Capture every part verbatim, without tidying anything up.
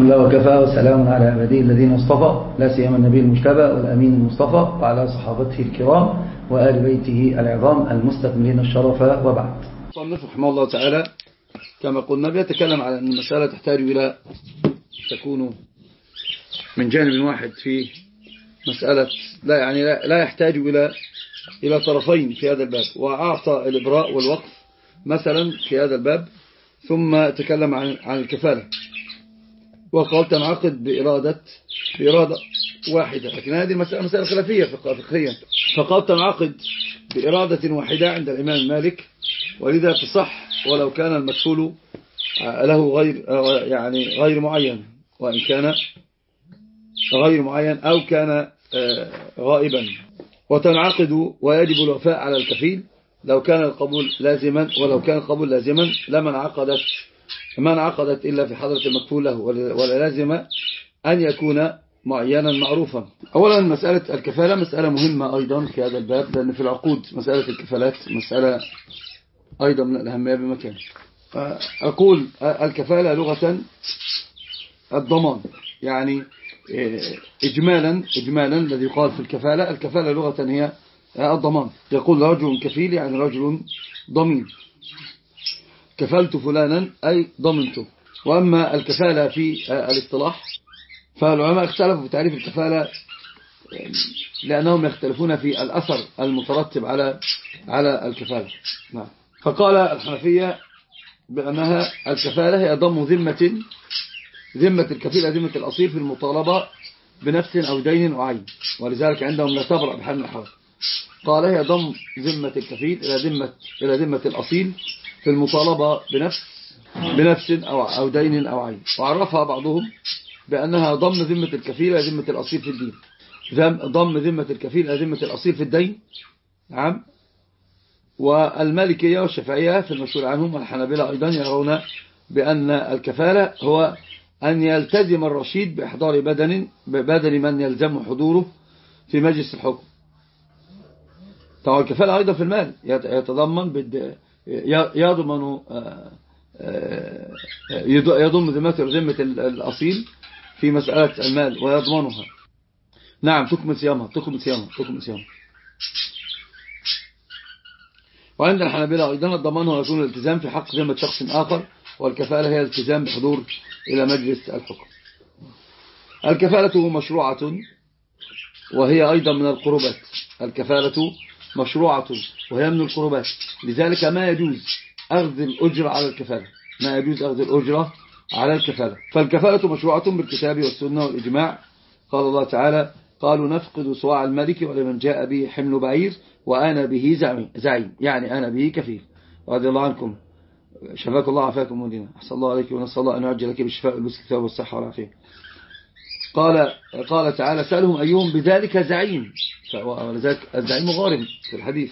الله وكفى وسلام على عباده الذين اصطفى لا سيما النبي المجتبى والأمين المصطفى وعلى صحابته الكرام وآل بيته العظام المستكملين الشرف وبعد. صنف رحمه الله تعالى كما قلنا بيتكلم على أن المسألة تحتاج إلى تكون من جانب واحد في مسألة لا يعني لا, لا يحتاج إلى إلى طرفين في هذا الباب، وأعطى الإبراء والوقف مثلا في هذا الباب، ثم تكلم عن عن الكفالة وقال تنعقد بإرادة بإرادة واحدة، لكن هذه المسألة مسألة خلافية فقهيا، فقال تنعقد بإرادة واحدة عند الإمام مالك، ولذا تصح ولو كان المكفول له غير يعني غير معين، وإن كان غير معين أو كان غائبا، وتنعقد ويجب الوفاء على الكفيل لو كان القبول لازما، ولو كان القبول لازما لما انعقدت ما انعقدت إلا في حضرة المكفول له، ولا لازم أن يكون معينا معروفا. أولا مسألة الكفالة مسألة مهمة أيضا في هذا الباب، لأن في العقود مسألة الكفالات مسألة أيضا من الأهمية بمكان. أقول الكفالة لغة الضمان، يعني إجمالا إجمالا الذي يقال في الكفالة، الكفالة لغة هي الضمان. يقول رجل كفيل يعني رجل ضمين، كفلت فلانا أي ضمنته. وأما الكفالة في الاصطلاح فالعلماء اختلفوا في تعريف الكفالة، لأنهم يختلفون في الأثر المترتب على على الكفالة. نعم. فقال الحنفية بأنها الكفالة هي ضم ذمة ذمة الكفيل ذمة الأصيل في المطالبة بنفس أو دين أو عين، ولذلك عندهم لا تبرأ بحال من الأحوال. قال هي ضم ذمة الكفيل إلى ذمة إلى ذمة الأصيل في المطالبة بنفس بنفس أو أو دين أو عين، وعرفها بعضهم بأنها ضم ذمة الكفيل إلى ذمة الأصيل في الدين، ضم ذمة الكفيل إلى ذمة الأصيل في الدين. نعم. والمالكية والشافعية في المشهور عنهم والحنابلة أيضا يرون بأن الكفالة هو أن يلتزم الرشيد بإحضار بدن بدل من يلزم حضوره في مجلس الحكم. طبعا الكفالة أيضا في المال يتضمن يضمن يضم ذمة ذمة الأصيل في مسألة المال ويضمنها. نعم. تكمل صيامها تكمل صيامها تكمل صيامها. وعند الحنابلة أيضا الضمان هو يكون الالتزام في حق ذمة شخص آخر، والكفالة هي الالتزام بحضور إلى مجلس الحكم. الكفالة مشروعة وهي أيضا من القربات، الكفالة مشروعة وهي من القربات، لذلك ما يجوز أخذ الأجرة على الكفالة ما يجوز أخذ الأجرة على الكفالة. فالكفالة مشروعة بالكتاب والسنة والإجماع. قال الله تعالى قالوا نفقد صواع الملك ولمن جاء به حمل بعير وأنا به زعيم، يعني أنا به كفيل. رضي الله عنكم، شفاك الله عافاكم ودينا، أحسن الله عليك ونسأل الله أن يعجل لك بالشفاء والكتاب والصحة والعافية. قال قال تعالى سألهم أيهم بذلك زعيم، ولذلك الزعيم غارم في الحديث.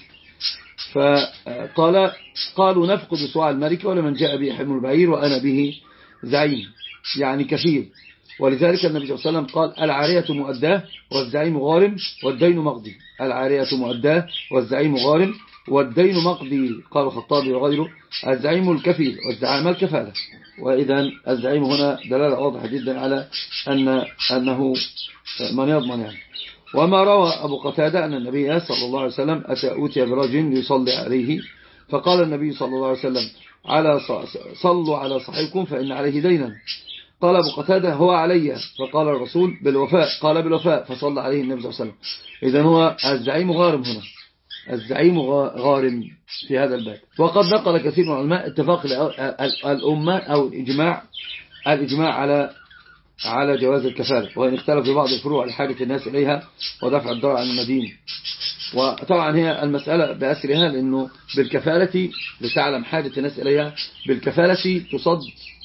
فقال قالوا نفقد صواع الملك ولمن جاء به حمل البعير وأنا به زعيم، يعني كفيل. ولذلك النبي صلى الله عليه وسلم قال العارية مؤداه والزعيم غارم والدين مقضي. العارية مؤداه والزعيم غارم والدين مقضي. قال الخطابي وغيره الزعيم الكفيل والزعامة الكفالة. وإذا الزعيم هنا دلالة واضحة جدا على أن أنه من يضمن يعني. وما روى أبو قتادة أن النبي صلى الله عليه وسلم أتى أوتي برجل يصلي عليه، فقال النبي صلى الله عليه وسلم على صلوا على صاحبكم فإن عليه دينا. قال أبو قتادة هو علي، فقال الرسول بالوفاء، قال بالوفاء، فصلى عليه النبي صلى الله عليه وسلم. إذن هو الزعيم غارم هنا، الزعيم غارم في هذا الباب. وقد نقل كثير من العلماء اتفاق الأمة أو الإجماع الإجماع على على جواز الكفالة، وإن اختلف في بعض الفروع لحاجة الناس إليها ودفع الضرر عن المدين. وطبعا هي المسألة بأسرها، لأنه بالكفالة لتعلم حاجة الناس إليها، بالكفالة تصد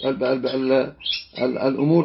الأمور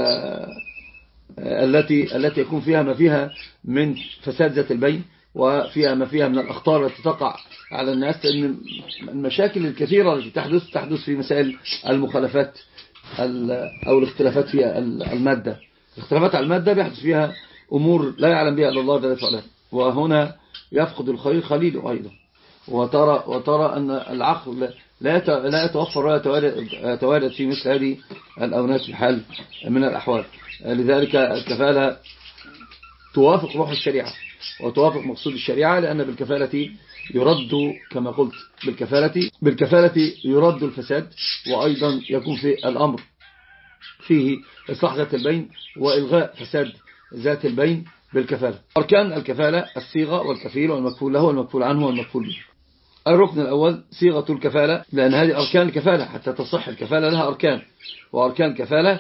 التي التي يكون فيها ما فيها من فساد ذات البين، وفيها ما فيها من الأخطار التي تقع على الناس. لأن المشاكل الكثيرة التي تحدث تحدث في مسائل المخالفات أو الاختلافات في المادة. الاختلافات على المادة بيحدث فيها أمور لا يعلم بها إلا الله جل وعلا، وهنا يفقد الخير خليله أيضا. وترى وترى أن العقل لا لا يتوفر ولا يتوارد في مثل هذه الأونات في حال من الأحوال. لذلك الكفالة توافق روح الشريعة وتوافق مقصود الشريعة، لأن بالكفالة يرد كما قلت بالكفالة بالكفالة يرد الفساد، وأيضا يكون في الأمر فيه إصلاح ذات البين وإلغاء فساد ذات البين بالكفالة. أركان الكفالة الصيغة والكفيل والمكفول له والمكفول عنه والمكفول به. الركن الأول صيغة الكفالة، لأن هذه أركان الكفالة حتى تصح الكفالة لها أركان، وأركان الكفالة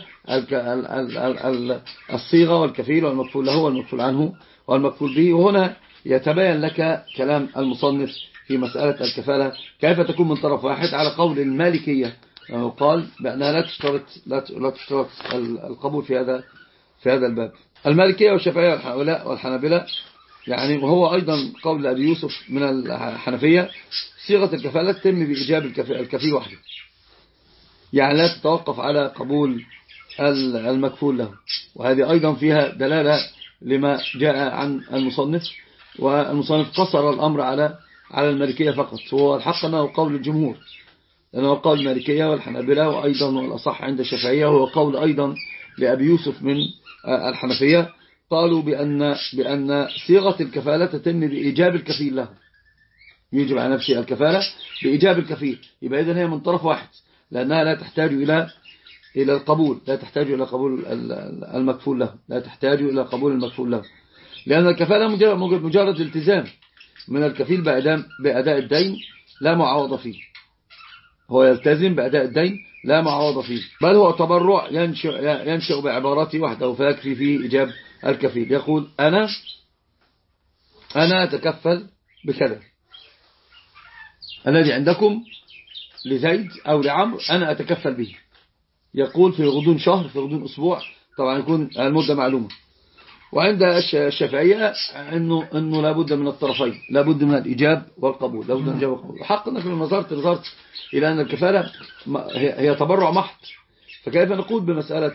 الصيغة والكفيل والمكفول له والمكفول عنه والمكفول به. وهنا يتبين لك كلام المصنف في مسألة الكفالة كيف تكون من طرف واحد، على قول المالكية لأنه قال بأنها لا تشترط لا تشترط القبول في هذا في هذا الباب. المالكية والشافعية والحنابلة يعني، وهو أيضا قول أبي يوسف من الحنفية، صيغة الكفالة تتم بإيجاب الكفيل وحده، يعني لا تتوقف على قبول المكفول له. وهذه أيضا فيها دلالة لما جاء عن المصنف، والمصنف قصر الأمر على على المالكية فقط. هو الحق أنه قول الجمهور، لأنه قول المالكية والحنابلة، وأيضا والأصح عند الشافعية هو قول أيضا لأبي يوسف من الحنفية، قالوا بأن بأن صيغة الكفالة تتم بإيجاب الكفيل له، يجب على نفسه الكفالة بإيجاب الكفيل. يبقى إذن هي من طرف واحد، لأنها لا تحتاج إلى إلى القبول، لا تحتاج إلى قبول المكفول له، لا تحتاج إلى قبول المكفول له، لأن الكفالة مجرد, مجرد التزام من الكفيل بأداء الدين لا معوض فيه. هو يلتزم بأداء الدين لا معوض فيه، بل هو تبرع ينشأ, ينشأ بعبارته وحده، فيكفي فيه إيجاب الكفيل. يقول أنا أنا أتكفل بكذا، الذي عندكم لزيد أو لعمر أنا أتكفل به. يقول في غضون شهر، في غضون أسبوع، طبعا يكون المدة معلومة. وعند الشافعية أنه, أنه لابد من الطرفين، لابد من الإيجاب والقبول، لابد من الإيجاب والقبول. حق أنك لما نظرت نظرت إلى أن الكفالة هي تبرع محض، فكيف نقول بمسألة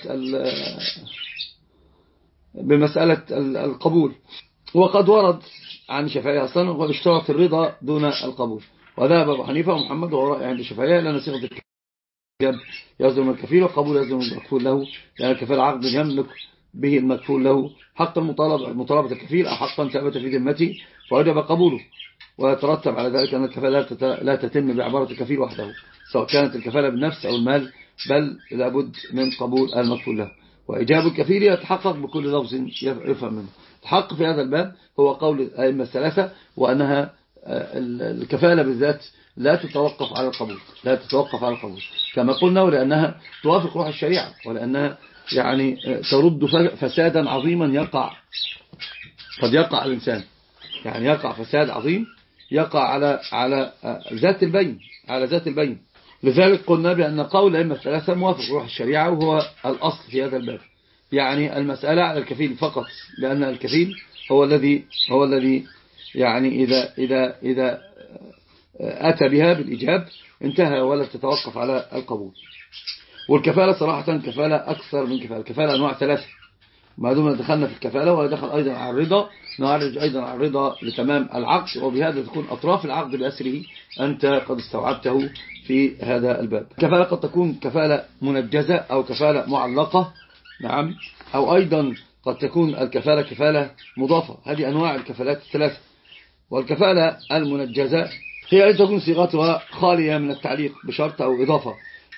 بمسألة القبول؟ وقد ورد عن الشافعية أصلا واشترط الرضا دون القبول، وذهب أبو حنيفة ومحمد وهو رأي عند الشافعية لأن صيغة الكفالة يصدر من الكفيل، والقبول يصدر من المكفول له، لأن الكفيل عقد يملك به المكفول له حق المطالبة مطالبة الكفيل أو حقا ثبت في ذمته فوجب قبوله. ويترتب على ذلك أن الكفالة لا تتم بعبارة الكفيل وحده، سواء كانت الكفالة بالنفس أو المال، بل لابد من قبول المكفول له. وإجاب الكفيل يتحقق بكل لفظ يفهم منه. الحق في هذا الباب هو قول الأئمة الثلاثة، وأنها الكفالة بالذات لا تتوقف على القبول، لا تتوقف على القبول كما قلنا، لأنها توافق روح الشريعة، ولأنها يعني ترد فسادا عظيما يقع قد يقع على الإنسان، يعني يقع فساد عظيم يقع على على ذات البين على ذات البين. لذلك قلنا بأن قول الأئمة الثلاثة موافق روح الشريعة، وهو الأصل في هذا الباب. يعني المسألة على الكفيل فقط، لأن الكفيل هو الذي هو الذي يعني إذا إذا إذا أتى بها بالإجاب انتهى، ولا تتوقف على القبول. والكفالة صراحة كفالة أكثر من كفالة، الكفالة أنواع ثلاثة، ما دمنا دخلنا في الكفالة ودخل أيضا على الرضا، نعرج أيضا على الرضا لتمام العقد، وبهذا تكون أطراف العقد بأسره أنت قد استوعبته في هذا الباب. الكفالة قد تكون كفالة منجزة أو كفالة معلقة، نعم، أو أيضا قد تكون الكفالة كفالة مضافة. هذه أنواع الكفالات الثلاثة. والكفالة المنجزة هي أن تكون صيغتها خالية من التعليق بشرط أو إضافة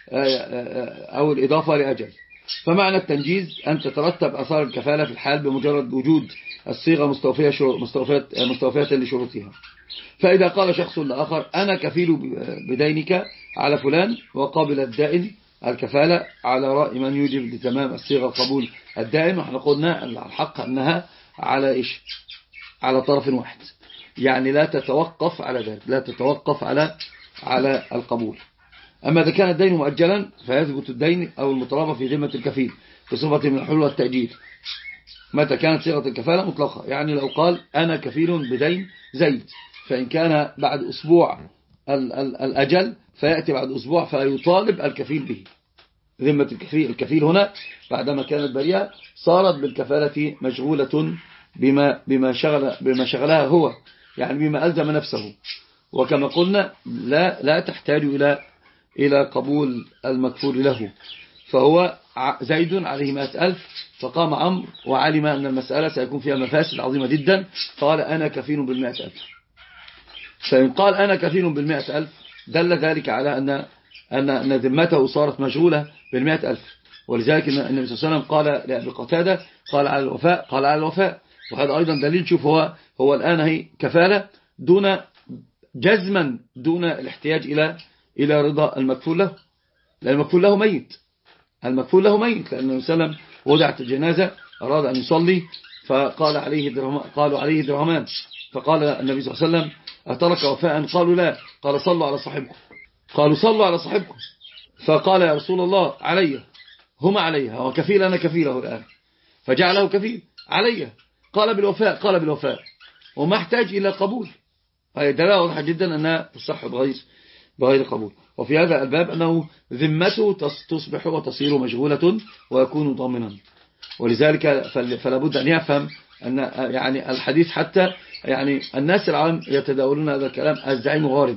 أو الإضافة لأجل. فمعنى التنجيز أن تترتب أثار الكفالة في الحال بمجرد وجود الصيغة مستوفية مستوفية مستوفية لشروطها. فإذا قال شخص لآخر أنا كفيل بدينك على فلان، وقابل الدائن الكفالة على رأي من يوجب لتمام الصيغة قبول الدائن، ونحن قلنا الحق أنها على إيش؟ على طرف واحد، يعني لا تتوقف على ذلك، لا تتوقف على على القبول. أما إذا كان الدين مؤجلا فيثبت الدين أو المطالبة في ذمة الكفيل بصفة من الحلول والتأجيل متى كانت صيغة الكفالة مطلقة. يعني لو قال أنا كفيل بدين زيد، فإن كان بعد أسبوع الأجل فيأتي بعد أسبوع فيطالب الكفيل به ذمة الكفيل. الكفيل هنا بعدما كانت بريئة صارت بالكفالة مشغولة بما بما شغل بما شغلها هو، يعني بما ألزم نفسه. وكما قلنا لا لا تحتاج إلى إلى قبول المكفول له، فهو زيد عليه مائة ألف، فقام عمرو وعلم أن المسألة سيكون فيها مفاسد عظيمة جدا، قال أنا كفيل بالمائة ألف. فإن قال أنا كفيل بالمائة ألف دل ذلك على أن أن ذمته صارت مشغولة بالمائة ألف. ولذلك النبي صلى الله عليه وسلم قال لأبي قتادة قال على الوفاء قال على الوفاء. وهذا أيضا دليل. شوف هو هو الآن هي كفالة دون جزما دون الاحتياج إلى إلى رضا المكفول له، لأن المكفول له ميت المكفول له ميت لأن النبي صلى الله عليه وسلم وضعت الجنازة أراد أن يصلي فقال عليه درهمان قالوا عليه درهمان، فقال النبي صلى الله عليه وسلم أترك وفاء؟ قالوا لا. قال صلوا على صاحبكم. قالوا صلوا على صاحبكم. فقال يا رسول الله علي هما عليها وكفيل أنا كفيله الآن، فجعله كفيل علي. قال بالوفاء قال بالوفاء وما احتاج إلى قبول. هذه دلالة واضحة جدا أنها تصح بغير بغير قبول. وفي هذا الباب أنه ذمته تصبح وتصير مشغولة ويكون ضامنا. ولذلك فلا بد أن يفهم أن يعني الحديث حتى يعني الناس العام يتداولون هذا الكلام. الزعيم غارم،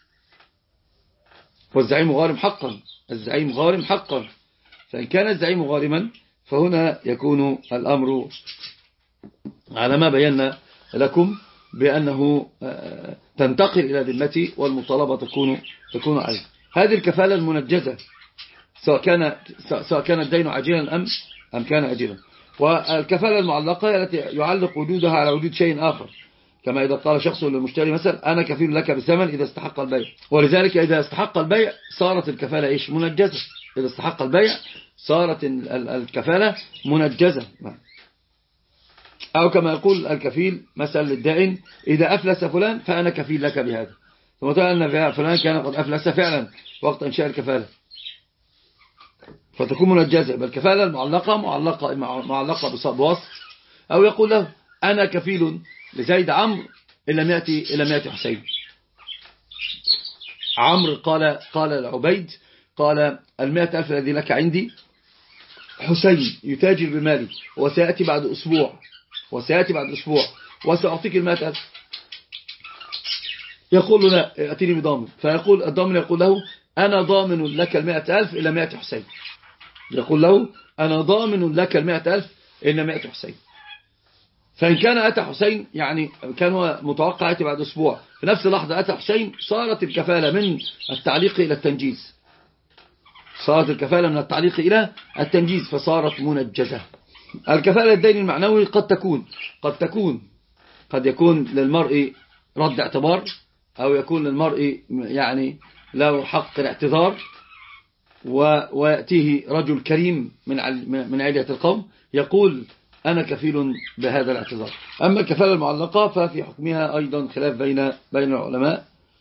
والزعيم غارم حقا، الزعيم غارم حقا. فإن كان الزعيم غارما فهنا يكون الأمر على ما بينا لكم بأنه تنتقل إلى ذمتي والمطالبة تكون تكون عليه. هذه الكفالة المنجزة سواء كان سواء كان الدين عاجلا أم أم كان أجلا. والكفالة المعلقة التي يعلق وجودها على وجود شيء آخر، كما إذا قال شخص للمشتري مثلا أنا كفيل لك بالثمن إذا استحق البيع. ولذلك إذا استحق البيع صارت الكفالة إيش؟ منجزة. إذا استحق البيع صارت الكفالة منجزة. أو كما يقول الكفيل مثلا للدائن إذا أفلس فلان فأنا كفيل لك بهذا، ثم تقول أن فلان كان قد أفلس فعلا وقت إنشاء الكفالة فتكون منجزة. بل الكفالة المعلقة معلقة معلقة بوصف. أو يقول له أنا كفيل لزيد عمرو إن لم يأتي إلى مائة حسين. عمرو قال قال لعبيد قال المائة ألف الذي لك عندي حسين يتاجر بمالي وسيأتي بعد أسبوع وسيأتي بعد أسبوع وسأعطيك المائة ألف. يقول له لا يأتيني بضامن. فيقول الضامن يقول له أنا ضامن لك المائة ألف إلى مائة حسين. يقول له أنا ضامن لك المائة ألف إلى مائة حسين. فإن كان أتى حسين يعني كان هو متوقع يأتي بعد أسبوع، في نفس اللحظة أتى حسين صارت الكفالة من التعليق إلى التنجيز. صارت الكفالة من التعليق إلى التنجيز فصارت منجزة. الكفالة الدين المعنوي قد تكون قد تكون قد يكون للمرء رد اعتبار، أو يكون للمرء يعني له حق الاعتذار ويأتيه رجل كريم من من عائلة القوم يقول أنا كفيل بهذا الاعتذار. أما الكفالة المعلقة ففي حكمها أيضا خلاف بين بين العلماء.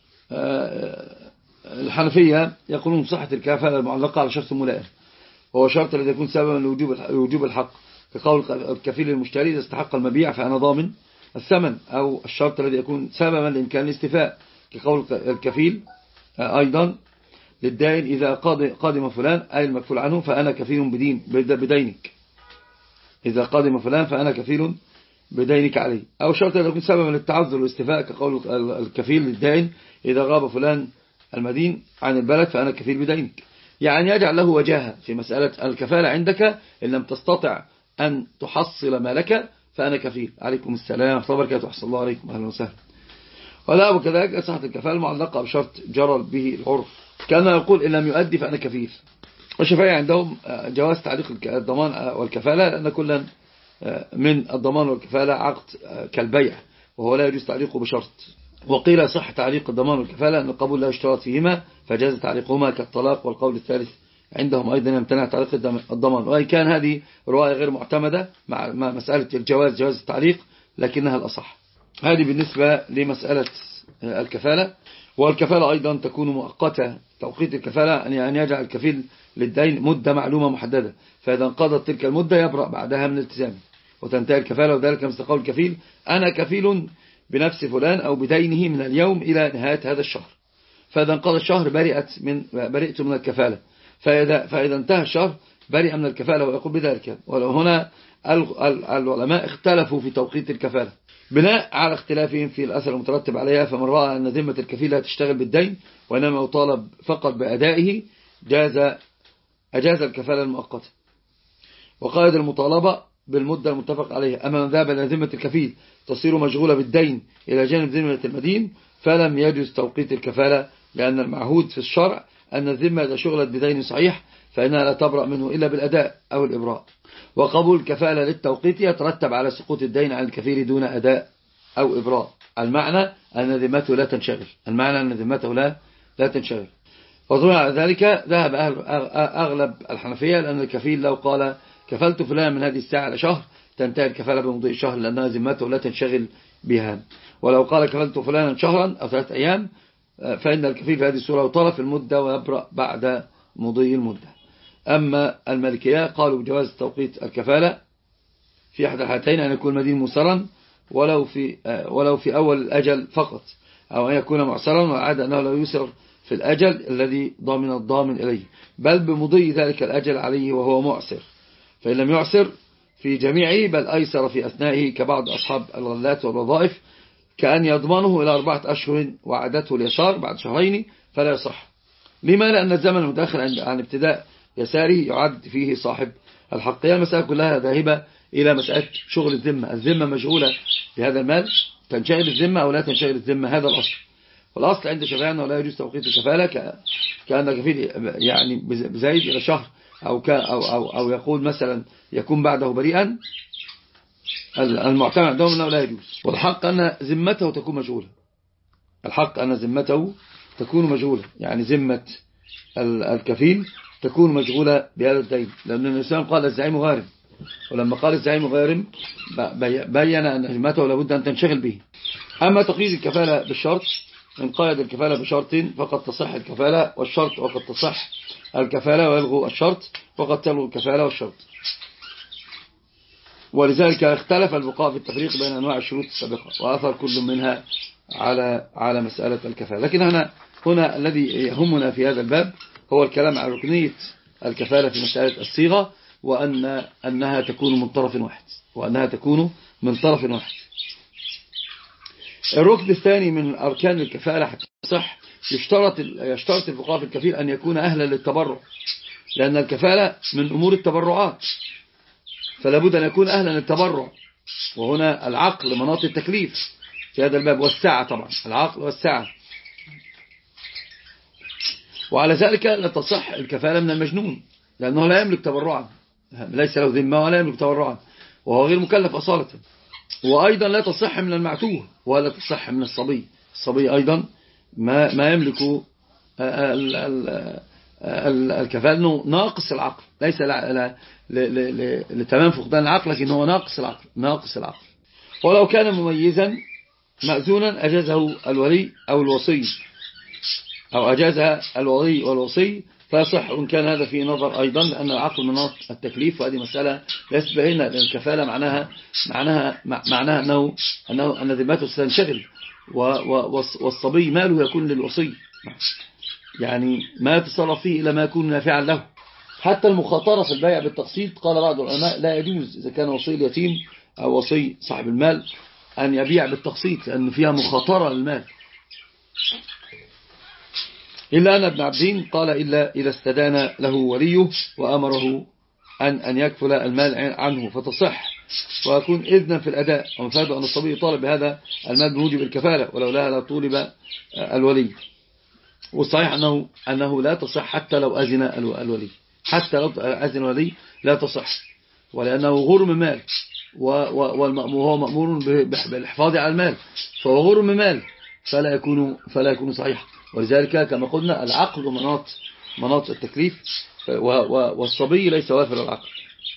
الحنفية يقولون صحة الكفالة المعلقة على شرط ملائم، وهو شرط الذي يكون سببا لوجوب الحق، كقول الكفيل المشتري إذا استحق المبيع فأنا ضامن الثمن، أو الشرط الذي يكون سببا لإمكان الاستيفاء كقول الكفيل أيضا للدائن إذا قادم فلان أي المكفول عنه فأنا كفيل بدين بدينك، إذا قادم فلان فأنا كفيل بدينك عليه. أو الشرط الذي يكون سببا للتعذر والاستيفاء كقول الكفيل للدائن إذا غاب فلان المدين عن البلد فأنا كفيل بدينك. يعني يجعل له وجاهة في مسألة الكفالة عندك إن لم تستطع أن تحصل مالك فأنا كفيل. عليكم السلام ورحمة الله وبركاته. أحسن الله عليكم أهلا وسهلا. ولا وكذلك صحة الكفالة معلقة بشرط جرى به العرف، كان يقول إن لم يؤدي فأنا كفيل. والشافعية عندهم جواز تعليق الضمان والكفالة لأن كلا من الضمان والكفالة عقد كالبيع وهو لا يجوز تعليقه بشرط. وقيل صح تعليق الضمان والكفالة أن القبول لا يشترط فيهما فجاز تعليقهما كالطلاق. والقول الثالث عندهم أيضا يمتنع تعليق الضمان، وإن كان هذه رواية غير معتمدة مع مسألة الجواز جواز التعليق لكنها الأصح. هذه بالنسبة لمسألة الكفالة. والكفالة أيضا تكون مؤقتة. توقيت الكفالة أن يجعل الكفيل للدين مدة معلومة محددة، فإذا انقضت تلك المدة يبرأ بعدها من الالتزامه وتنتهي الكفالة. وذلك مثل قول الكفيل أنا كفيل بنفس فلان أو بدينه من اليوم إلى نهاية هذا الشهر، فإذا انقضى الشهر برئت من برئت من الكفالة، فإذا, فإذا انتهى الشهر برئ من الكفالة ويقول بذلك. وهنا العلماء اختلفوا في توقيت الكفالة بناء على اختلافهم في الأثر المترتب عليها. فمن رأى أن ذمة الكفيل لا تشتغل بالدين وإنما يطالب فقط بأدائه جاز أجاز الكفالة المؤقتة، وقائد المطالبة بالمدة المتفق عليها. أما من ذهب إلى ذمة الكفيل تصير مشغولة بالدين إلى جانب ذمة المدين فلم يجوز توقيت الكفالة، لأن المعهود في الشرع أن الذمة إذا شغلت بدين صحيح فإنها لا تبرأ منه إلا بالأداء أو الإبراء. وقبول الكفالة للتوقيت يترتب على سقوط الدين عن الكفيل دون أداء أو إبراء. المعنى أن ذمته لا تنشغل المعنى أن ذمته لا لا تنشغل. وطبعا على ذلك ذهب أغلب الحنفية، لأن الكفيل لو قال كفلت فلان من هذه الساعة لشهر تنتهي الكفالة بمضي الشهر، لأنها ذمته لا تنشغل بها. ولو قال كفلت فلانا شهرا أو ثلاثة أيام فإن الكفيل في هذه الصورة يطال في المدة ويبرأ بعد مضي المدة. أما المالكية قالوا بجواز توقيت الكفالة في أحد الحالتين، أن يكون المدين مسرا ولو في ولو في أول الأجل فقط، أو أن يكون معسرا وعاد أنه لا يسر في الأجل الذي ضامن الضامن إليه، بل بمضي ذلك الأجل عليه وهو معسر. فإن لم يعسر في جميعه بل أيسر في أثنائه كبعض أصحاب الغلات والوظائف، كأن يضمنه إلى أربعة أشهر وعادته اليسار بعد شهرين فلا يصح. لما؟ لأن الزمن المتأخر عن ابتداء يساره يعد فيه صاحب الحقية. المسألة كلها ذاهبة إلى مسألة شغل الذمة. الذمة مشغولة بهذا المال، تنشغل الذمة أو لا تنشغل الذمة، هذا الأصل. والأصل عند شافعي أنه لا يجوز توقيت الكفالة، كأن كفيل يعني بزايد إلى شهر أو, أو, أو, أو يقول مثلا يكون بعده بريئا، المعتمد عندهم أنه لا يجوز. والحق أن ذمته تكون مشغولة، الحق أن ذمته تكون مشغولة، يعني ذمة الكفيل تكون مشغولة بهذا الدين، لأن الإسلام قال الزعيم غارم، ولما قال الزعيم غارم بيّن أن ذمته لابد أن تنشغل به. أما تقييد الكفالة بالشرط، إن قيد الكفالة بشرط فقد تصح الكفالة والشرط، وقد تصح الكفالة ويلغو الشرط، وقد تلغو الكفالة والشرط. ولذلك اختلف الفقهاء في التفريق بين أنواع الشروط السابقة، وأثر كل منها على على مسألة الكفالة. لكن هنا هنا الذي يهمنا في هذا الباب هو الكلام عن ركنية الكفالة في مسألة الصيغة، وأن أنها تكون من طرف واحد وأنها تكون من طرف واحد. الركن الثاني من أركان الكفالة حتى تصح يشترط يشترط الفقهاء في الكفيل أن يكون أهلا للتبرع، لأن الكفالة من أمور التبرعات، فلا بد أن يكون أهلا للتبرع. وهنا العقل مناط التكليف في هذا الباب، والسعة طبعا، العقل والسعة. وعلى ذلك لا تصح الكفالة من المجنون، لأنه لا يملك تبرعا، ليس له ذمة ولا يملك تبرعا، وهو غير مكلف أصالة. وأيضا لا تصح من المعتوه ولا تصح من الصبي. الصبي أيضا ما ما يملك الكفالة، ناقص العقل، ليس لتمام فقدان العقل، لكن هو ناقص العقل ناقص العقل. ولو كان مميزا مأذونا أجازه الولي أو الوصي، أو أجازها الولي والوصي فيصح، وإن كان هذا في نظر أيضا، لأن العقل مناط التكليف، وهذه مسألة ليست بينة، لأن الكفالة معناها معناها معناها أنه أنه أن ذمته ستنشغل، والصبي ماله يكون للوصي، يعني ما يتصرف فيه إلى ما يكون نافعا له. حتى المخاطرة في البيع بالتقسيط قال بعض العلماء لا يجوز إذا كان وصي اليتيم أو وصي صاحب المال أن يبيع بالتقسيط، لأن فيها مخاطرة للمال. إلا أن ابن عبدين قال إلا إذا استدان له وليه وأمره أن أن يكفل المال عنه فتصح، ويكون إذنا في الأداء. ومفاد أن الصبي يطالب بهذا المال بموجب الكفالة، ولو لا لا طولب الولي. والصحيح أنه أنه لا تصح حتى لو أذن الولي، حتى لو أذن الولي لا تصح، ولأنه غرم مال، وهو مأمور بالحفاظ على المال، فهو غرم مال، فلا يكون فلا يكون صحيح. ولذلك كما قلنا العقل مناط مناط التكليف، والصبي ليس وافر العقل.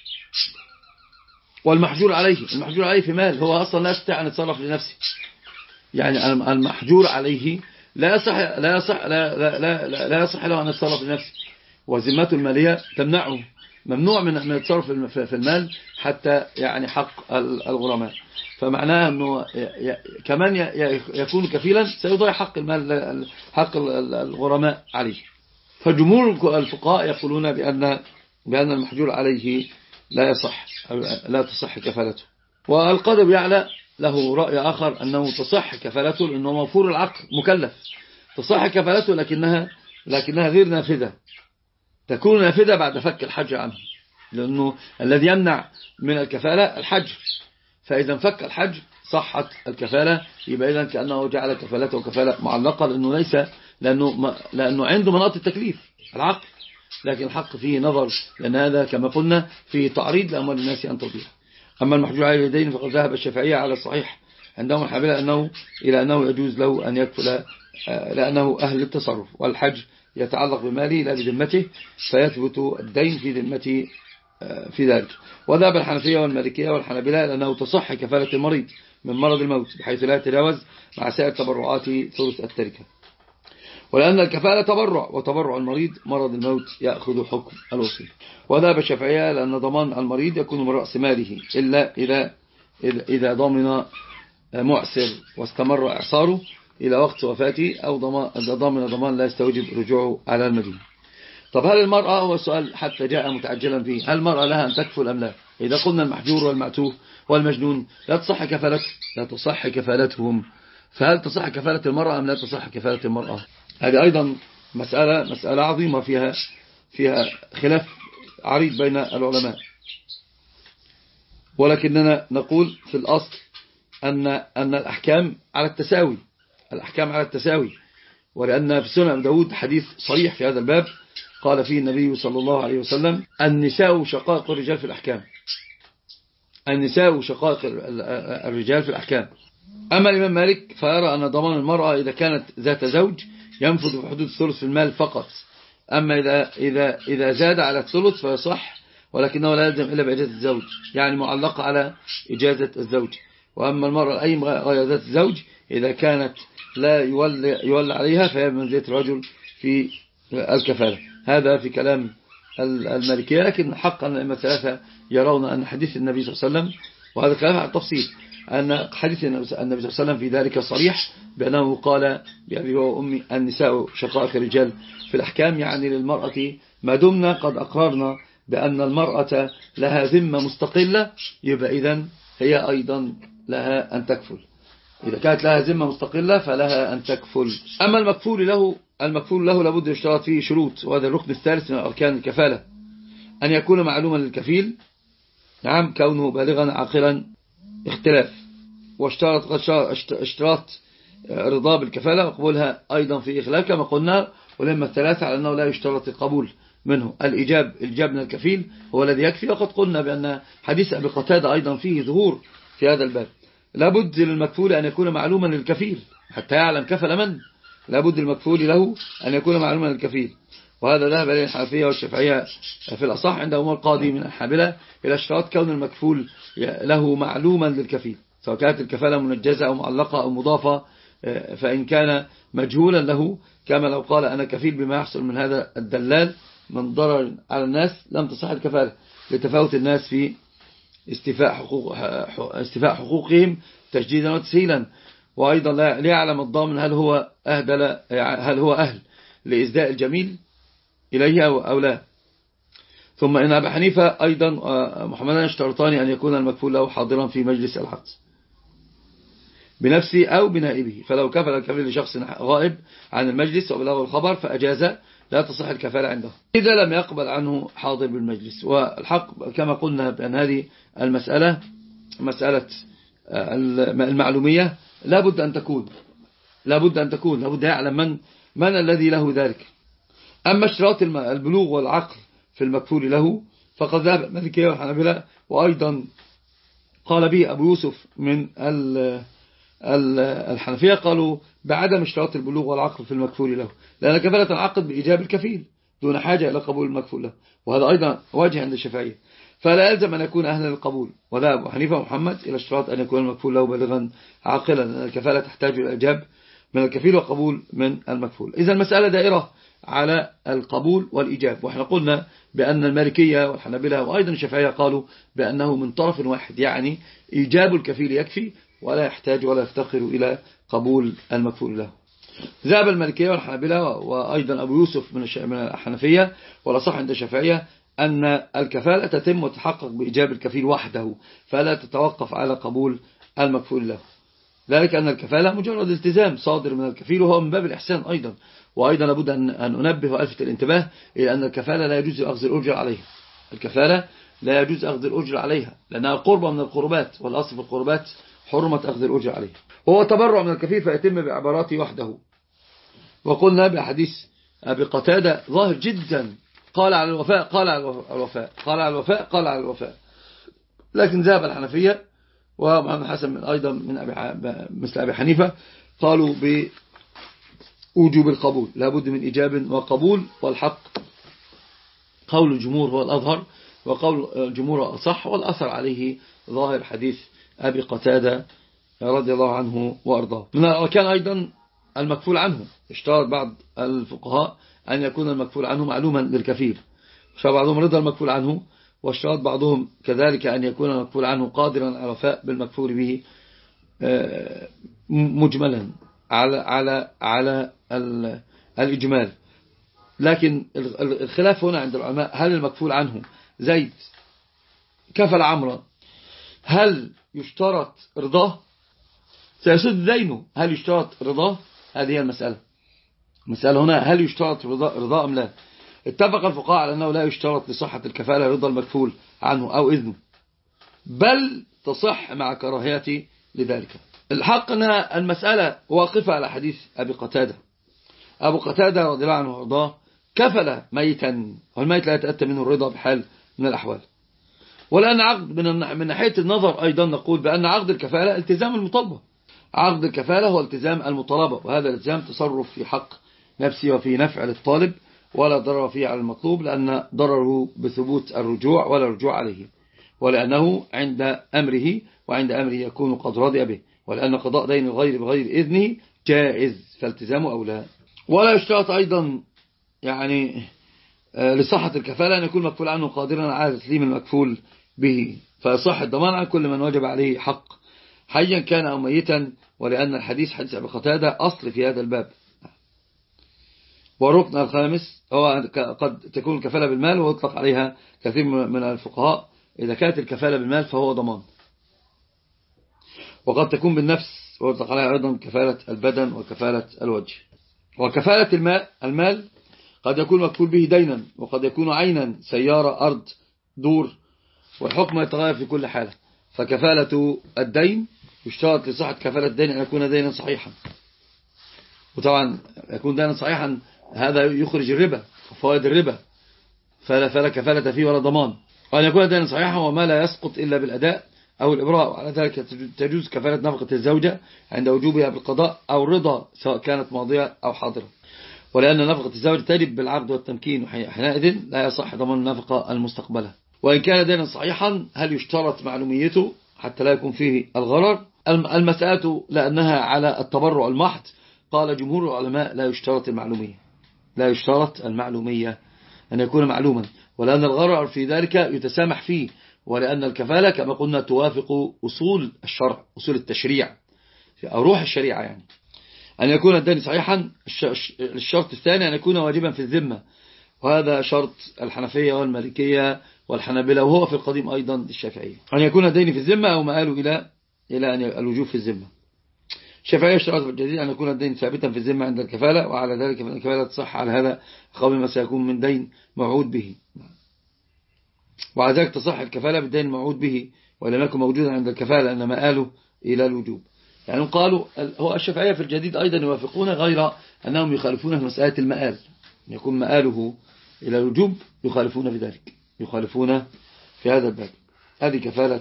والمحجور عليه المحجور عليه في مال هو أصلا لا يستطيع أن يتصرف لنفسه، يعني المحجور عليه لا يصح لا يصح لا لا لا, لا يصح له أن يتصرف لنفسه، وذمته المالية تمنعه، ممنوع من من التصرف في المال حتى يعني حق الغرماء. فمعناه أنه كمان يكون كفيلا سيضيع حق المال حق الغرماء عليه. فجمهور الفقهاء يقولون بأن بأن المحجور عليه لا يصح لا تصح كفالته. والقاضي يعلى له رأي آخر أنه تصح كفالته، لأنه موفور العقل مكلف، تصح كفالته، لكنها لكنها غير نافذة، تكون نافذة بعد فك الحج عنه. لأنه الذي يمنع من الكفالة الحجر، فإذا انفك الحجر صحت الكفالة، يبقى إذن كأنه جعل كفالته كفالة معلقة، لأنه ليس لأنه, لأنه عنده مناط التكليف العقل، لكن الحق فيه نظر، لأن هذا كما قلنا فيه تعريض لأموال الناس أن تضيع. أما المحجور على اليدين فقد ذهب الشافعية على الصحيح عندهم الحنابلة أنه إلى أنه يجوز له أن يكفل لأنه أهل التصرف، والحج يتعلق بماله لا بذمته، فيثبت الدين في ذمته في ذلك. وذهب الحنفية والمالكية والحنابلة لأنه تصح كفالة المريض من مرض الموت بحيث لا يتجاوز مع سائر تبرعات ثلث التركة، ولأن الكفالة تبرع، وتبرع المريض مرض الموت يأخذ حكم الوصية. وذهب الشافعية لأن ضمان المريض يكون من رأس ماله إلا إذا إذا ضمن معسر واستمر إعصاره إلى وقت وفاته، أو ضمن ضمان لا يستوجب رجوعه على المدين. طب هل المرأة، هو السؤال حتى جاء متعجلا فيه، هل المرأة لها أن تكفل أم لا؟ إذا قلنا المحجور والمعتوه والمجنون لا تصح كفالته لا تصح كفالتهم، فهل تصح كفالة المرأة أم لا تصح كفالة المرأة؟ هذه أيضا مسألة مسألة عظيمة فيها فيها خلاف عريض بين العلماء، ولكننا نقول في الأصل أن أن الأحكام على التساوي الأحكام على التساوي ولأن في سنن أبي داود حديث صريح في هذا الباب قال فيه النبي صلى الله عليه وسلم: النساء شقائق الرجال في الأحكام النساء شقائق الرجال في الأحكام. أما الإمام مالك فيرى أن ضمان المرأة إذا كانت ذات زوج ينفذ في حدود الثلث في المال فقط، أما إذا, إذا, إذا زاد على الثلث فيصح، ولكنه لا يلزم إلا بإجازة الزوج، يعني معلقة على إجازة الزوج. وأما المرأة الأيم غير ذات الزوج إذا كانت لا يولى, يولى عليها فهي بمنزلة الرجل في الكفالة. هذا في كلام المالكية، لكن حقا الأئمة الثلاثة يرون أن حديث النبي صلى الله عليه وسلم، وهذا كلام على التفصيل، أن حديث النبي صلى الله عليه وسلم في ذلك صريح بأنه قال بأبي وأمي النساء شقائق الرجال في الأحكام، يعني للمرأة ما دمنا قد أقررنا بأن المرأة لها ذمة مستقلة، يبقى إذن هي أيضا لها أن تكفل. إذا كانت لها ذمة مستقلة فلها أن تكفل. أما المكفول له المكفول له لابد يشترط فيه شروط، وهذا الركن الثالث من أركان الكفالة، أن يكون معلوما للكفيل، نعم، كونه بالغا عاقلا اختلاف، واشترط اشتراط رضا بالكفالة وقبولها أيضا في إخلاف كما قلنا، ولما الثلاثة على أنه لا يشترط القبول منه. الإجاب الإجاب من الكفيل هو الذي يكفي، وقد قلنا بأن حديث أبي قتادة أيضا فيه ظهور في هذا الباب. لابد للمكفول أن يكون معلوما للكفيل حتى يعلم كفل من، لابد المكفول له أن يكون معلوما للكفيل. وهذا ذهب إليه الحنفية والشافعية في الأصح عندهم القاضي من الحنابلة إلى اشتراط كون المكفول له معلوما للكفيل، سواء كانت الكفالة منجزة أو معلقة أو مضافة، فإن كان مجهولا له، كما لو قال أنا كفيل بما يحصل من هذا الدلال من ضرر على الناس لم تصح الكفالة، لتفاوت الناس في استيفاء حقوق استيفاء حقوقهم تجديدا وتسهيلا. وأيضا لا يعلم الضامن هل هو أهدل هل هو أهل لإسداء الجميل إليه أو لا. ثم إن أبي حنيفة أيضا محمدان يشترطان أن يكون المكفول له حاضرا في مجلس العقد بنفسه أو بنائبه، فلو كفل الكفيل لشخص غائب عن المجلس وبلغه الخبر فأجاز لا تصح الكفالة عنده إذا لم يقبل عنه حاضر بالمجلس. والحق كما قلنا بأن هذه المسألة مسألة المعلومية لابد أن تكون لابد أن تكون لابد يعلم من من الذي له ذلك. أما اشتراط البلوغ والعقل في المكفول له فقد ذهب المالكية والحنابلة، وأيضا قال به أبو يوسف من الحنفية، قالوا بعدم اشتراط البلوغ والعقل في المكفول له، لأن كفالة العقد بإيجاب الكفيل دون حاجة إلى قبول المكفول له، وهذا أيضا واجه عند الشافعية، فلا يلزم أن يكون أهلا للقبول. وذهب أبو حنيفة ومحمد إلى اشتراط أن يكون المكفول له بالغا عاقلا، لأن الكفالة تحتاج إلى إيجاب من الكفيل وقبول من المكفول. إذا المسألة دائرة على القبول والإيجاب، وإحنا قلنا بأن المالكية والحنابلة وأيضا الشافعية قالوا بأنه من طرف واحد، يعني إيجاب الكفيل يكفي ولا يحتاج ولا يفتقر إلى قبول المكفول له. ذهب المالكية والحنابلة وأيضا أبو يوسف من الحنفية والأصح عند الشافعية أن الكفالة تتم وتحقق بإيجاب الكفيل وحده، فلا تتوقف على قبول المكفول له، ذلك أن الكفالة مجرد التزام صادر من الكفيل، وهو من باب الإحسان أيضا. وأيضا لابد أن أنبه وألفت الانتباه إلى أن الكفالة لا يجوز أخذ الأجر عليها، الكفالة لا يجوز أخذ الأجر عليها لأنها قربة من القربات، والأصل في القربات حرمة أخذ الأجر عليها. وهو تبرع من الكفيل فيتم بعباراته وحده. وقلنا بحديث أبي قتادة ظاهر جدا، قال على الوفاء قال على الوفاء قال على الوفاء قال على الوفاء، لكن ذهب الحنفية ومحمد حسن من أيضا من أبي مثل أبي حنيفة قالوا بوجوب القبول، لابد من إجاب وقبول، والحق قول الجمهور هو الأظهر، وقول الجمهور أصح، والأثر عليه ظاهر حديث أبي قتادة رضي الله عنه وأرضاه. وكان أيضا المكفول عنه، اشترط بعض الفقهاء أن يكون المكفول عنه معلوما للكفيل، اشترط بعضهم رضا المكفول عنه، واشترط بعضهم كذلك أن يكون المكفول عنه قادرا على الوفاء بالمكفول به مجملا على على على الإجمال. لكن الخلاف هنا عند العلماء، هل المكفول عنه زيد كفل عمرو هل يشترط رضاه؟ سيسد دينه، هل يشترط رضاه؟ هذه هي المسألة. المسألة هنا هل يشترط رضاه أم لا؟ اتفق الفقهاء على أنه لا يشترط لصحة الكفالة رضا المكفول عنه أو إذنه، بل تصح مع كراهية لذلك. الحق أن المسألة واقفة على حديث أبي قتادة. أبو قتادة رضي الله عنه وارضاه كفل ميتا، والميت لا يتأتى منه الرضا بحال من الأحوال. ولأن عقد من ناحية النظر أيضا نقول بأن عقد الكفالة التزام المطالبة. عقد الكفالة هو التزام المطالبة، وهذا الالتزام تصرف في حق نفسه وفي نفع للطالب، ولا ضرر فيه على المطلوب، لأن ضرره بثبوت الرجوع ولا رجوع عليه، ولأنه عند أمره وعند أمره يكون قد رضي به، ولأن قضاء دين الغير بغير إذنه جائز، فالتزامه أولى. ولا يشترط أيضا يعني لصحة الكفالة أن يكون مكفول عنه قادرا على تسليم المكفول به، فيصح الضمان عن كل من وجب عليه حق حيا كان أو ميتا، ولأن الحديث حديث أبي قتادة أصل في هذا الباب. والركن الخامس هو قد تكون الكفالة بالمال، ويطلق عليها كثير من الفقهاء إذا كانت الكفالة بالمال فهو ضمان، وقد تكون بالنفس، ويطلق عليها أيضا كفالة البدن وكفالة الوجه. وكفالة المال, المال قد يكون مكفول به دينا، وقد يكون عينا، سيارة، أرض، دور، والحكم يتغير في كل حالة. فكفالة الدين يشترط لصحة كفالة الدين أن يكون دينا صحيحا، وطبعا يكون دينا صحيحا هذا يخرج الربا وفوائد الربا، فلا, فلا كفالة فيه ولا ضمان. وأن يكون دينا صحيحا وما لا يسقط إلا بالأداء أو الإبراء، وعلى ذلك تجوز كفالة نفقة الزوجة عند وجوبها بالقضاء أو الرضا سواء كانت ماضية أو حاضرة، ولأن نفقة الزوجة تجب بالعقد والتمكين، وحينئذ لا يصح ضمان النفقة المستقبلة. وإن كان دينا صحيحا هل يشترط معلوميته حتى لا يكون فيه الغرر؟ المسألة لأنها على التبرع المحض، قال جمهور العلماء لا يشترط المعلومية، لا يشترط المعلومية أن يكون معلوما، ولأن الغرر في ذلك يتسامح فيه، ولأن الكفالة كما قلنا توافق أصول الشرع، أصول التشريع أو روح الشريعة، يعني أن يكون الدين صحيحا. الشرط الثاني أن يكون واجبا في الذمة، وهذا شرط الحنفية والمالكية والحنابلة، وهو في القديم أيضا الشافعية، أن يكون الدين في الذمة أو مآله إلى إلى أن الوجوب في الذمة. الشافعية اشترط في الجديد أن يكون الدين ثابتا في الذمة عند الكفالة، وعلى ذلك فإن الكفالة تصح على هذا قبل ما سيكون من دين موعود به، وعلى ذلك تصح الكفالة بالدين الموعود به ولم يكن موجودا عند الكفالة أن مآله إلى الوجوب. يعني قالوا هو الشافعية في الجديد أيضا يوافقون، غير أنهم يخالفون في مسألة المآل، يكون مآله إلى الوجوب، يخالفون في ذلك، يخالفون في هذا الباب. هذه كفالة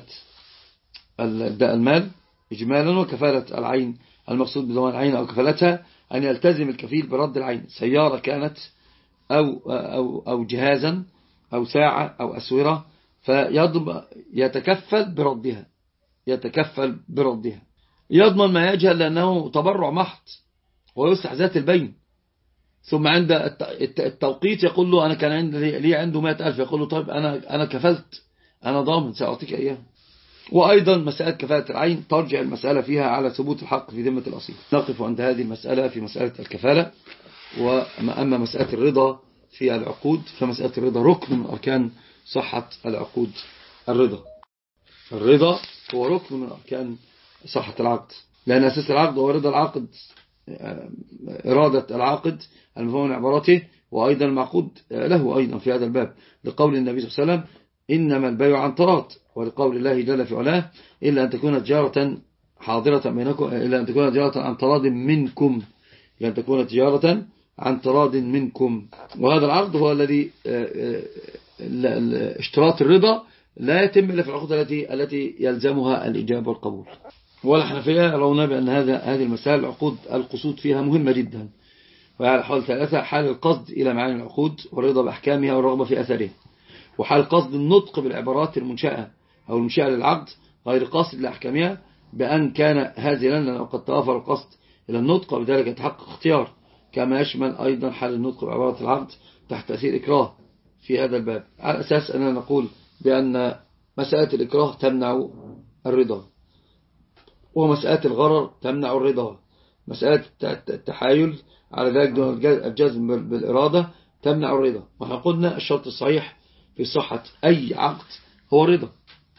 المال إجمالا. وكفالة العين المقصود بضمان العين أو كفالتها أن يلتزم الكفيل برد العين، سيارة كانت أو, أو, أو جهازا أو ساعة أو أسورة، فيتكفل بردها، يتكفل بردها، يضمن ما يجهل لأنه تبرع محض ويصلح ذات البين. ثم عند التوقيت يقول له أنا كان عندي لي عنده مئة ألف، يقول له طيب أنا أنا كفلت، أنا ضامن سأعطيك إياه. وأيضا مسألة كفالة العين ترجع المسألة فيها على ثبوت الحق في ذمة الأصيل. نقف عند هذه المسألة في مسألة الكفالة. وأما مسألة الرضا في العقود، فمسألة الرضا ركن من أركان صحة العقود. الرضا الرضا هو ركن من أركان صحة العقد، لأن أساس العقد هو رضا العقد، إرادة العقد المفهوم من عبارته وأيضا المعقود له أيضا في هذا الباب، لقول النبي صلى الله عليه وسلم إنما البيع عن تراض، ولقول الله جل في علاه إلا أن تكون تجارة حاضرة بينكم، إلا أن تكون تجارة عن تراض منكم، إلا أن تكون تجارة عن تراض منكم. وهذا العقد هو الذي اشتراط الرضا لا يتم إلا في العقود التي التي يلزمها الإجابة والقبول. والحنفية يرون بأن هذا هذه المسائل العقود القصود فيها مهمة جدا، وعلى حال ثلاثة: حال القصد إلى معاني العقود والرضا بأحكامها والرغبة في أثرها، وحال قصد النطق بالعبارات المنشأة أو المنشأة للعقد غير قاصد لأحكامها بأن كان هازلا، لأنه قد توافر القصد إلى النطق وبذلك يتحقق اختيار، كما يشمل أيضا حال النطق بعبارات العقد تحت تأثير إكراه في هذا الباب، على أساس أننا نقول بأن مسألة الإكراه تمنع الرضا، ومسألة الغرر تمنع الرضا، مسألة التحايل على ذلك دون الجزم بالإرادة تمنع الرضا. وإحنا قلنا الشرط الصحيح في صحة أي عقد هو الرضا.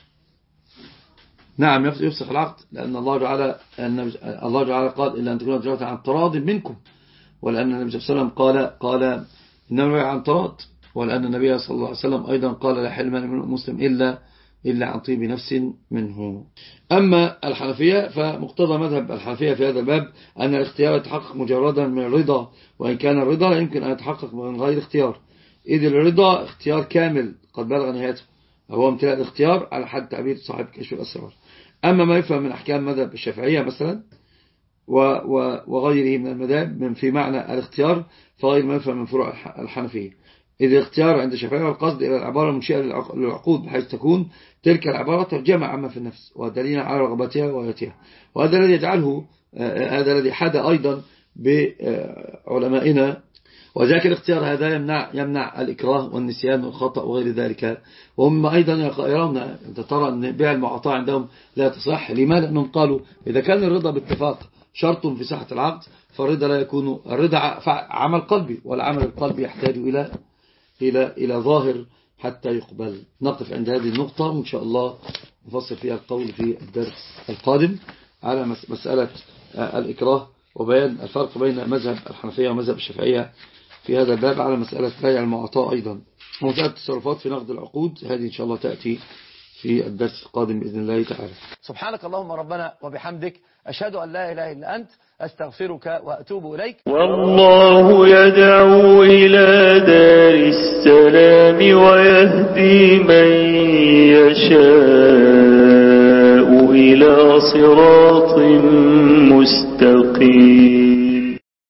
نعم يفسخ العقد، لأن الله جعل الله جعل قال إلا أن تكون تجارة عن تراض منكم، ولأن النبي صلى الله عليه وسلم قال قال إنما البيع عن تراض، ولأن النبي صلى الله عليه وسلم أيضا قال لا حل مال المسلم إلا إلا عن طيب نفس منه. أما الحنفية فمقتضى مذهب الحنفية في هذا الباب أن الاختيار يتحقق مجردا من الرضا، وإن كان الرضا لا يمكن أن يتحقق من غير اختيار، إذ الرضا اختيار كامل قد بلغ نهايته، هو امتلاء الاختيار على حد تعبير صاحب كشف الأسرار. أما ما يفهم من أحكام مذهب الشافعية مثلا وغيره من المذاهب من في معنى الاختيار فغير ما يفهم من فروع الحنفية، إذ الاختيار عند الشافعية والقصد إلى العبارة المنشئة للعقود، بحيث تكون تلك العبارة ترجمة عما في النفس ودليل على رغبتها وغايتها. وهذا الذي يجعله هذا الذي حد أيضا بعلمائنا، وذاك الاختيار هذا يمنع يمنع الإكراه والنسيان والخطأ وغير ذلك. وهم أيضا يرون أنت ترى أن بيع المعطاء عندهم لا تصح. لماذا؟ لأنهم قالوا إذا كان الرضا باتفاق شرط في صحة العقد، فالرضا لا يكون الرضا عمل قلبي، والعمل القلبي يحتاج إلى إلى إلى ظاهر حتى يقبل. نقف عند هذه النقطة وإن شاء الله نفصل فيها القول في الدرس القادم على مسألة الإكراه وبيان الفرق بين مذهب الحنفية ومذهب الشافعية في هذا الباب، على مسألة بيع المعطاء أيضا، ومسألة التصرفات في نقد العقود. هذه إن شاء الله تأتي في الدرس القادم بإذن الله تعالى. سبحانك اللهم ربنا وبحمدك، أشهد أن لا إله إلا أنت، أستغفرك وأتوب إليك. والله يدعو إلى دار السلام ويهدي من يشاء إلى صراط